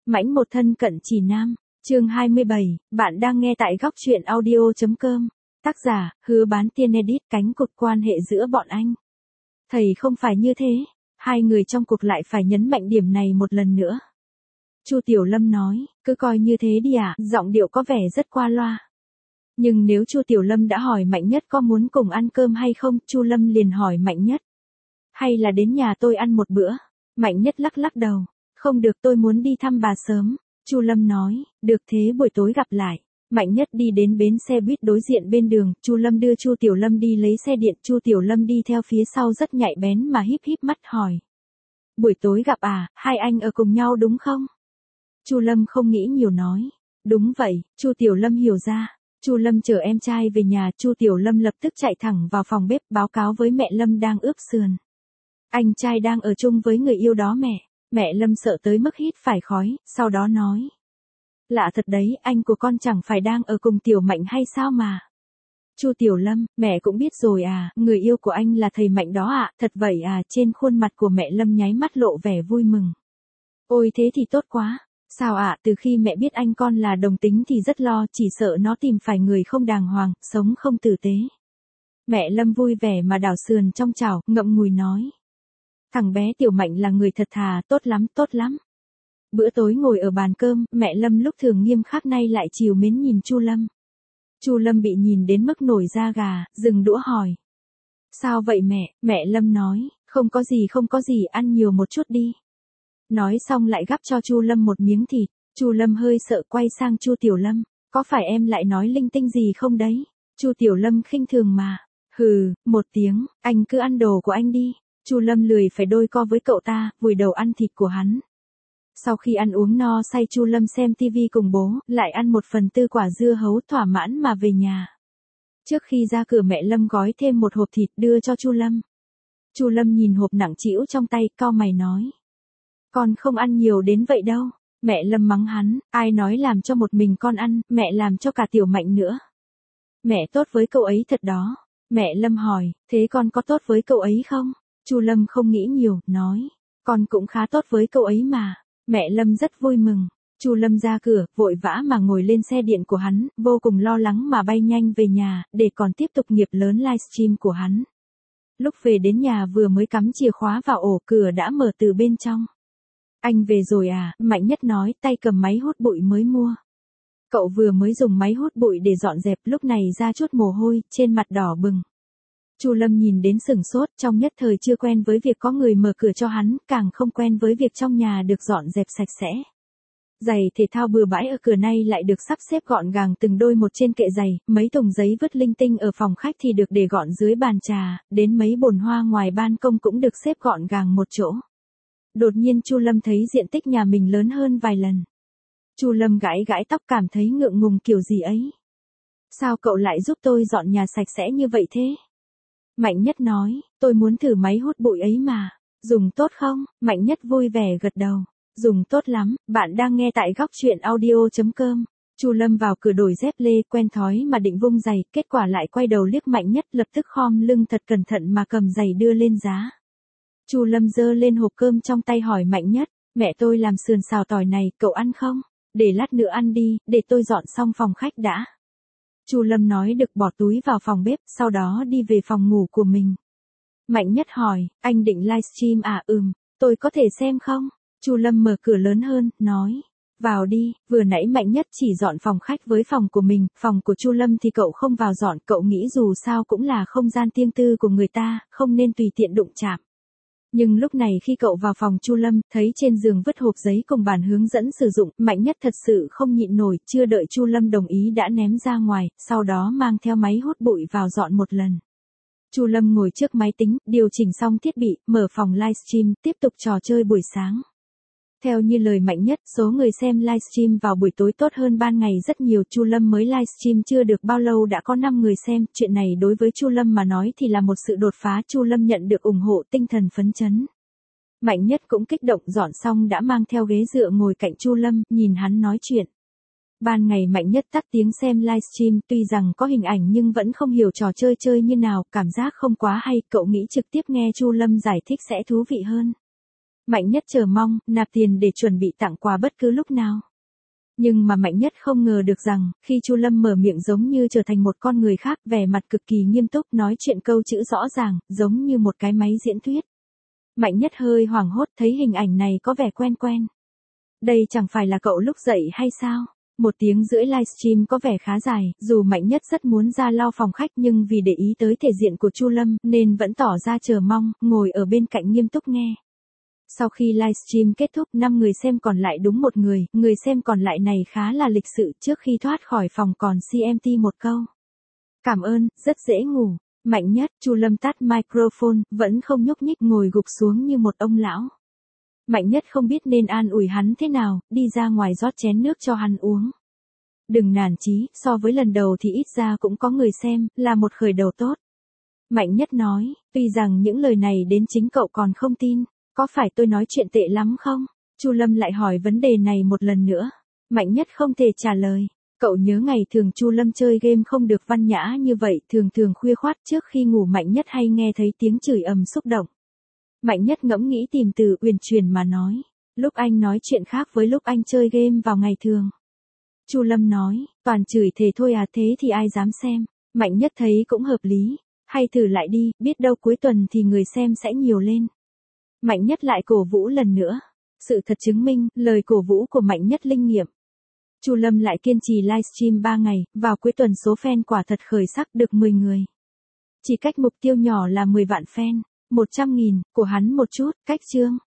Mãnh một thân cận chỉ nam, chương 27, bạn đang nghe tại góc truyện audio.com. Tác giả, Hứa Bán Tiên Edit. Cánh cụt quan hệ giữa bọn anh. Thầy không phải như thế, hai người trong cuộc lại phải nhấn mạnh điểm này một lần nữa. Chu Tiểu Lâm nói, cứ coi như thế đi ạ, giọng điệu có vẻ rất qua loa. Nhưng nếu Chu Tiểu Lâm đã hỏi Mạnh Nhất có muốn cùng ăn cơm hay không, Chu Lâm liền hỏi Mạnh Nhất. Hay là đến nhà tôi ăn một bữa? Mạnh Nhất lắc lắc đầu. Không được, tôi muốn đi thăm bà sớm. Chu Lâm nói, được thế buổi tối gặp lại. Mạnh Nhất đi đến bến xe buýt đối diện bên đường, Chu Lâm đưa Chu Tiểu Lâm đi lấy xe điện, Chu Tiểu Lâm đi theo phía sau rất nhạy bén mà híp híp mắt hỏi. Buổi tối gặp à, hai anh ở cùng nhau đúng không? Chu Lâm không nghĩ nhiều nói. Đúng vậy, Chu Tiểu Lâm hiểu ra. Chu Lâm chở em trai về nhà, Chu Tiểu Lâm lập tức chạy thẳng vào phòng bếp báo cáo với mẹ Lâm đang ướp sườn. Anh trai đang ở chung với người yêu đó mẹ. Mẹ Lâm sợ tới mức hít phải khói, sau đó nói. Lạ thật đấy, anh của con chẳng phải đang ở cùng Tiểu Mạnh hay sao mà. Chu Tiểu Lâm, mẹ cũng biết rồi à, người yêu của anh là thầy Mạnh đó ạ, thật vậy à, trên khuôn mặt của mẹ Lâm nháy mắt lộ vẻ vui mừng. Ôi thế thì tốt quá. Sao ạ, từ khi mẹ biết anh con là đồng tính thì rất lo, chỉ sợ nó tìm phải người không đàng hoàng, sống không tử tế. Mẹ Lâm vui vẻ mà đảo sườn trong chảo, ngậm ngùi nói. Thằng bé Tiểu Mạnh là người thật thà, tốt lắm, tốt lắm. Bữa tối ngồi ở bàn cơm, mẹ Lâm lúc thường nghiêm khắc nay lại trìu mến nhìn Chu Lâm. Chu Lâm bị nhìn đến mức nổi da gà, dừng đũa hỏi. Sao vậy mẹ? Mẹ Lâm nói, không có gì, ăn nhiều một chút đi. Nói xong lại gắp cho Chu Lâm một miếng thịt. Chu Lâm hơi sợ quay sang Chu Tiểu Lâm, có phải em lại nói linh tinh gì không đấy? Chu Tiểu Lâm khinh thường mà. Hừ, một tiếng, anh cứ ăn đồ của anh đi. Chu Lâm lười phải đôi co với cậu ta, vùi đầu ăn thịt của hắn. Sau khi ăn uống no say, Chu Lâm xem tivi cùng bố, lại ăn 1/4 quả dưa hấu thỏa mãn mà về nhà. Trước khi ra cửa mẹ Lâm gói thêm một hộp thịt đưa cho Chu Lâm. Chu Lâm nhìn hộp nặng trĩu trong tay, cau mày nói. Con không ăn nhiều đến vậy đâu. Mẹ Lâm mắng hắn, ai nói làm cho một mình con ăn, mẹ làm cho cả Tiểu Mạnh nữa. Mẹ tốt với cậu ấy thật đó. Mẹ Lâm hỏi, thế con có tốt với cậu ấy không? Chu Lâm không nghĩ nhiều, nói, con cũng khá tốt với cậu ấy mà. Mẹ Lâm rất vui mừng. Chu Lâm ra cửa, vội vã mà ngồi lên xe điện của hắn, vô cùng lo lắng mà bay nhanh về nhà, để còn tiếp tục nghiệp lớn livestream của hắn. Lúc về đến nhà vừa mới cắm chìa khóa vào ổ, cửa đã mở từ bên trong. Anh về rồi à? Mạnh Nhất nói, tay cầm máy hút bụi mới mua. Cậu vừa mới dùng máy hút bụi để dọn dẹp, lúc này ra chút mồ hôi, trên mặt đỏ bừng. Chu Lâm nhìn đến sửng sốt, trong nhất thời chưa quen với việc có người mở cửa cho hắn, càng không quen với việc trong nhà được dọn dẹp sạch sẽ. Giày thể thao bừa bãi ở cửa nay lại được sắp xếp gọn gàng từng đôi một trên kệ giày, mấy thùng giấy vứt linh tinh ở phòng khách thì được để gọn dưới bàn trà, đến mấy bồn hoa ngoài ban công cũng được xếp gọn gàng một chỗ. Đột nhiên Chu Lâm thấy diện tích nhà mình lớn hơn vài lần. Chu Lâm gãi gãi tóc, cảm thấy ngượng ngùng kiểu gì ấy. Sao cậu lại giúp tôi dọn nhà sạch sẽ như vậy thế? Mạnh Nhất nói, tôi muốn thử máy hút bụi ấy mà. Dùng tốt không? Mạnh Nhất vui vẻ gật đầu. Dùng tốt lắm, bạn đang nghe tại góc truyện audio.com. Chu Lâm vào cửa đổi dép lê, quen thói mà định vung giày, kết quả lại quay đầu liếc Mạnh Nhất, lập tức khom lưng thật cẩn thận mà cầm giày đưa lên giá. Chu Lâm giơ lên hộp cơm trong tay hỏi Mạnh Nhất, mẹ tôi làm sườn xào tỏi này, cậu ăn không? Để lát nữa ăn đi, để tôi dọn xong phòng khách đã. Chu Lâm nói được bỏ túi vào phòng bếp, sau đó đi về phòng ngủ của mình. Mạnh Nhất hỏi, anh định livestream à? Tôi có thể xem không? Chu Lâm mở cửa lớn hơn, nói, vào đi. Vừa nãy Mạnh Nhất chỉ dọn phòng khách với phòng của mình, phòng của Chu Lâm thì cậu không vào dọn, cậu nghĩ dù sao cũng là không gian riêng tư của người ta, không nên tùy tiện đụng chạm. Nhưng lúc này khi cậu vào phòng Chu Lâm, thấy trên giường vứt hộp giấy cùng bản hướng dẫn sử dụng, Mạnh Nhất thật sự không nhịn nổi, chưa đợi Chu Lâm đồng ý đã ném ra ngoài, sau đó mang theo máy hút bụi vào dọn một lần. Chu Lâm ngồi trước máy tính, điều chỉnh xong thiết bị, mở phòng livestream, tiếp tục trò chơi buổi sáng. Theo như lời Mạnh Nhất, số người xem livestream vào buổi tối tốt hơn ban ngày rất nhiều. Chu Lâm mới livestream chưa được bao lâu đã có 5 người xem, chuyện này đối với Chu Lâm mà nói thì là một sự đột phá. Chu Lâm nhận được ủng hộ, tinh thần phấn chấn. Mạnh Nhất cũng kích động, dọn xong đã mang theo ghế dựa ngồi cạnh Chu Lâm, nhìn hắn nói chuyện. Ban ngày Mạnh Nhất tắt tiếng xem livestream, tuy rằng có hình ảnh nhưng vẫn không hiểu trò chơi như nào, cảm giác không quá hay, cậu nghĩ trực tiếp nghe Chu Lâm giải thích sẽ thú vị hơn. Mạnh Nhất chờ mong, nạp tiền để chuẩn bị tặng quà bất cứ lúc nào. Nhưng mà Mạnh Nhất không ngờ được rằng, khi Chu Lâm mở miệng giống như trở thành một con người khác, vẻ mặt cực kỳ nghiêm túc, nói chuyện câu chữ rõ ràng, giống như một cái máy diễn thuyết. Mạnh Nhất hơi hoảng hốt, thấy hình ảnh này có vẻ quen quen. Đây chẳng phải là cậu lúc dậy hay sao? 1 tiếng rưỡi livestream có vẻ khá dài, dù Mạnh Nhất rất muốn ra lau phòng khách nhưng vì để ý tới thể diện của Chu Lâm nên vẫn tỏ ra chờ mong, ngồi ở bên cạnh nghiêm túc nghe. Sau khi livestream kết thúc, 5 người xem còn lại đúng 1 người xem còn lại này khá là lịch sự, trước khi thoát khỏi phòng còn CMT một câu. Cảm ơn, rất dễ ngủ. Mạnh Nhất, Chu Lâm tắt microphone, vẫn không nhúc nhích, ngồi gục xuống như một ông lão. Mạnh Nhất không biết nên an ủi hắn thế nào, đi ra ngoài rót chén nước cho hắn uống. Đừng nản chí, so với lần đầu thì ít ra cũng có người xem, là một khởi đầu tốt. Mạnh Nhất nói, tuy rằng những lời này đến chính cậu còn không tin, có phải tôi nói chuyện tệ lắm không? Chu Lâm lại hỏi vấn đề này một lần nữa. Mạnh Nhất không thể trả lời. Cậu nhớ ngày thường Chu Lâm chơi game không được văn nhã như vậy, thường thường khuya khoắt trước khi ngủ Mạnh Nhất hay nghe thấy tiếng chửi ầm xúc động. Mạnh Nhất ngẫm nghĩ tìm từ uyển chuyển mà nói, lúc anh nói chuyện khác với lúc anh chơi game vào ngày thường. Chu Lâm nói, toàn chửi thề thôi à, thế thì ai dám xem. Mạnh Nhất thấy cũng hợp lý, hay thử lại đi, biết đâu cuối tuần thì người xem sẽ nhiều lên. Mạnh Nhất lại cổ vũ lần nữa. Sự thật chứng minh, lời cổ vũ của Mạnh Nhất linh nghiệm. Chu Lâm lại kiên trì livestream 3 ngày, vào cuối tuần số fan quả thật khởi sắc, được 10 người. Chỉ cách mục tiêu nhỏ là 10 vạn fan, 100.000, của hắn một chút, cách chương.